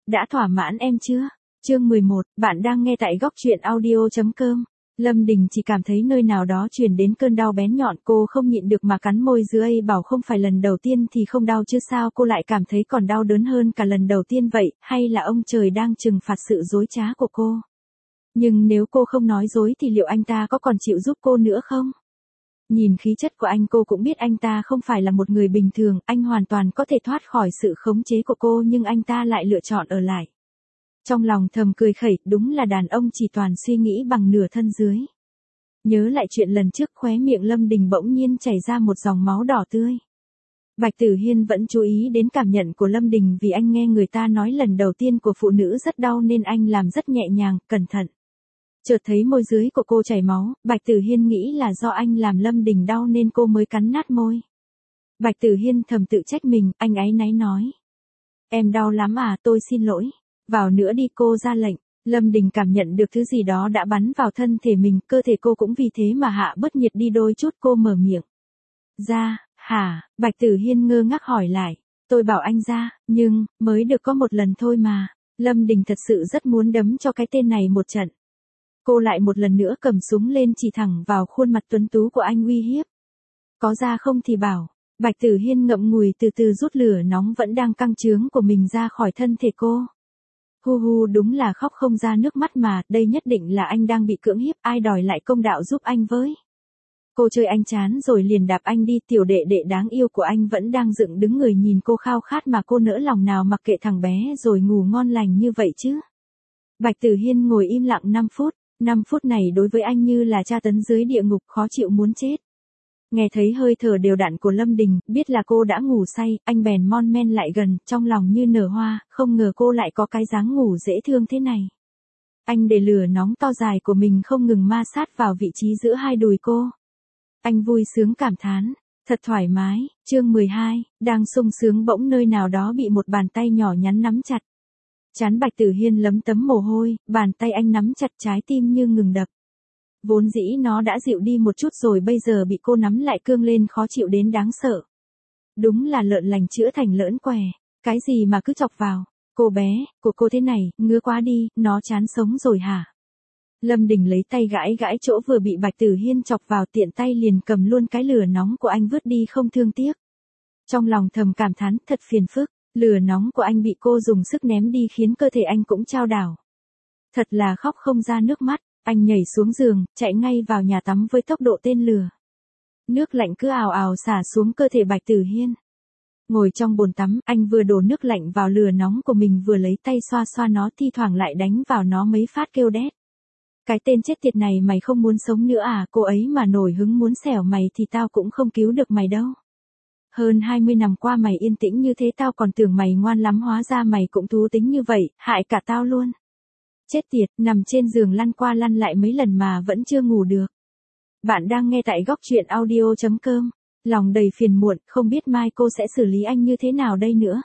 đã thỏa mãn em chưa? Chương 11, bạn đang nghe tại góc truyện audio.com. Lâm Đình chỉ cảm thấy nơi nào đó truyền đến cơn đau bén nhọn, cô không nhịn được mà cắn môi dưới, bảo không phải lần đầu tiên thì không đau chứ sao cô lại cảm thấy còn đau đớn hơn cả lần đầu tiên vậy, hay là ông trời đang trừng phạt sự dối trá của cô? Nhưng nếu cô không nói dối thì liệu anh ta có còn chịu giúp cô nữa không? Nhìn khí chất của anh cô cũng biết anh ta không phải là một người bình thường, anh hoàn toàn có thể thoát khỏi sự khống chế của cô nhưng anh ta lại lựa chọn ở lại. Trong lòng thầm cười khẩy, đúng là đàn ông chỉ toàn suy nghĩ bằng nửa thân dưới. Nhớ lại chuyện lần trước, khóe miệng Lâm Đình bỗng nhiên chảy ra một dòng máu đỏ tươi. Bạch Tử Hiên vẫn chú ý đến cảm nhận của Lâm Đình vì anh nghe người ta nói lần đầu tiên của phụ nữ rất đau nên anh làm rất nhẹ nhàng, cẩn thận. Chợt thấy môi dưới của cô chảy máu, Bạch Tử Hiên nghĩ là do anh làm Lâm Đình đau nên cô mới cắn nát môi. Bạch Tử Hiên thầm tự trách mình, anh áy náy nói. Em đau lắm à, tôi xin lỗi. Vào nữa đi, cô ra lệnh. Lâm Đình cảm nhận được thứ gì đó đã bắn vào thân thể mình, cơ thể cô cũng vì thế mà hạ bớt nhiệt đi đôi chút, cô mở miệng. Ra, hả? Bạch Tử Hiên ngơ ngác hỏi lại. Tôi bảo anh ra, nhưng, mới được có một lần thôi mà. Lâm Đình thật sự rất muốn đấm cho cái tên này một trận. Cô lại một lần nữa cầm súng lên chỉ thẳng vào khuôn mặt tuấn tú của anh uy hiếp. Có ra không thì bảo. Bạch Tử Hiên ngậm ngùi từ từ rút lửa nóng vẫn đang căng trướng của mình ra khỏi thân thể cô. Hu đúng là khóc không ra nước mắt mà, đây nhất định là anh đang bị cưỡng hiếp, ai đòi lại công đạo giúp anh với. Cô chơi anh chán rồi liền đạp anh đi, tiểu đệ đệ đáng yêu của anh vẫn đang dựng đứng người nhìn cô khao khát mà cô nỡ lòng nào mặc kệ thằng bé rồi ngủ ngon lành như vậy chứ. Bạch Tử Hiên ngồi im lặng 5 phút, 5 phút này đối với anh như là tra tấn dưới địa ngục, khó chịu muốn chết. Nghe thấy hơi thở đều đặn của Lâm Đình, biết là cô đã ngủ say, anh bèn mon men lại gần, trong lòng như nở hoa, không ngờ cô lại có cái dáng ngủ dễ thương thế này. Anh để lửa nóng to dài của mình không ngừng ma sát vào vị trí giữa hai đùi cô. Anh vui sướng cảm thán, thật thoải mái. Chương 12, đang sung sướng bỗng nơi nào đó bị một bàn tay nhỏ nhắn nắm chặt. Trán Bạch Tử Hiên lấm tấm mồ hôi, bàn tay anh nắm chặt trái tim như ngừng đập. Vốn dĩ nó đã dịu đi một chút rồi bây giờ bị cô nắm lại cương lên khó chịu đến đáng sợ. Đúng là lợn lành chữa thành lỡn què, cái gì mà cứ chọc vào. Cô bé, của cô thế này, ngứa quá đi, nó chán sống rồi hả? Lâm Đình lấy tay gãi gãi chỗ vừa bị Bạch Tử Hiên chọc vào, tiện tay liền cầm luôn cái lửa nóng của anh vứt đi không thương tiếc. Trong lòng thầm cảm thán, thật phiền phức, lửa nóng của anh bị cô dùng sức ném đi khiến cơ thể anh cũng chao đảo. Thật là khóc không ra nước mắt. Anh nhảy xuống giường, chạy ngay vào nhà tắm với tốc độ tên lửa. Nước lạnh cứ ào ào xả xuống cơ thể Bạch Tử Hiên. Ngồi trong bồn tắm, anh vừa đổ nước lạnh vào lửa nóng của mình vừa lấy tay xoa xoa nó, thi thoảng lại đánh vào nó mấy phát kêu đét. Cái tên chết tiệt này, mày không muốn sống nữa à? Cô ấy mà nổi hứng muốn xẻo mày thì tao cũng không cứu được mày đâu. Hơn 20 năm qua mày yên tĩnh như thế, tao còn tưởng mày ngoan lắm, hóa ra mày cũng thú tính như vậy, hại cả tao luôn. Chết tiệt, nằm trên giường lăn qua lăn lại mấy lần mà vẫn chưa ngủ được. Bạn đang nghe tại góc truyện audio.com. Lòng đầy phiền muộn, không biết mai cô sẽ xử lý anh như thế nào đây nữa.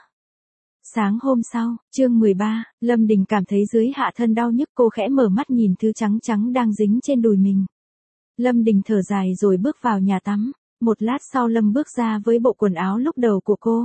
Sáng hôm sau, chương 13, Lâm Đình cảm thấy dưới hạ thân đau nhức, cô khẽ mở mắt nhìn thứ trắng trắng đang dính trên đùi mình. Lâm Đình thở dài rồi bước vào nhà tắm. Một lát sau Lâm bước ra với bộ quần áo lúc đầu của cô.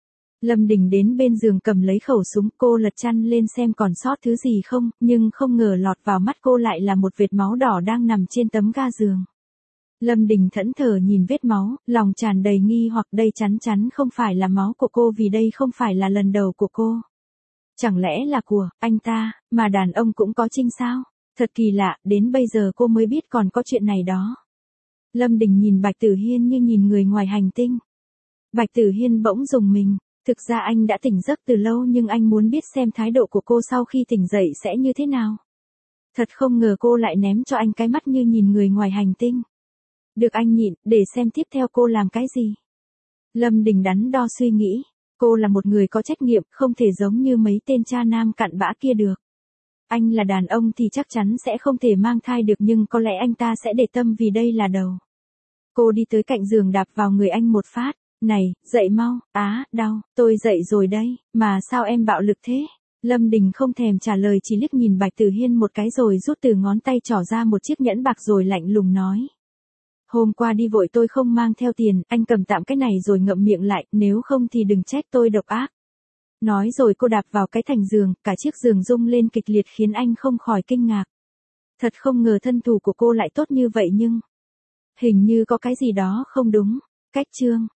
Lâm Đình đến bên giường cầm lấy khẩu súng, cô lật chăn lên xem còn sót thứ gì không, nhưng không ngờ lọt vào mắt cô lại là một vệt máu đỏ đang nằm trên tấm ga giường. Lâm Đình thẫn thờ nhìn vết máu, lòng tràn đầy nghi hoặc, đây chắn chắn không phải là máu của cô vì đây không phải là lần đầu của cô. Chẳng lẽ là của anh ta, mà đàn ông cũng có trinh sao? Thật kỳ lạ, đến bây giờ cô mới biết còn có chuyện này đó. Lâm Đình nhìn Bạch Tử Hiên như nhìn người ngoài hành tinh. Bạch Tử Hiên bỗng rùng mình. Thực ra anh đã tỉnh giấc từ lâu nhưng anh muốn biết xem thái độ của cô sau khi tỉnh dậy sẽ như thế nào. Thật không ngờ cô lại ném cho anh cái mắt như nhìn người ngoài hành tinh. Được anh nhịn, để xem tiếp theo cô làm cái gì. Lâm Đình đắn đo suy nghĩ. Cô là một người có trách nhiệm, không thể giống như mấy tên cha nam cặn bã kia được. Anh là đàn ông thì chắc chắn sẽ không thể mang thai được nhưng có lẽ anh ta sẽ để tâm vì đây là đầu. Cô đi tới cạnh giường đạp vào người anh một phát. Này, dậy mau, đau, tôi dậy rồi đây, mà sao em bạo lực thế? Lâm Đình không thèm trả lời, chỉ liếc nhìn Bạch Tử Hiên một cái rồi rút từ ngón tay trỏ ra một chiếc nhẫn bạc rồi lạnh lùng nói. Hôm qua đi vội tôi không mang theo tiền, anh cầm tạm cái này rồi ngậm miệng lại, nếu không thì đừng trách tôi độc ác. Nói rồi cô đạp vào cái thành giường, cả chiếc giường rung lên kịch liệt khiến anh không khỏi kinh ngạc. Thật không ngờ thân thủ của cô lại tốt như vậy nhưng hình như có cái gì đó không đúng. Cách chương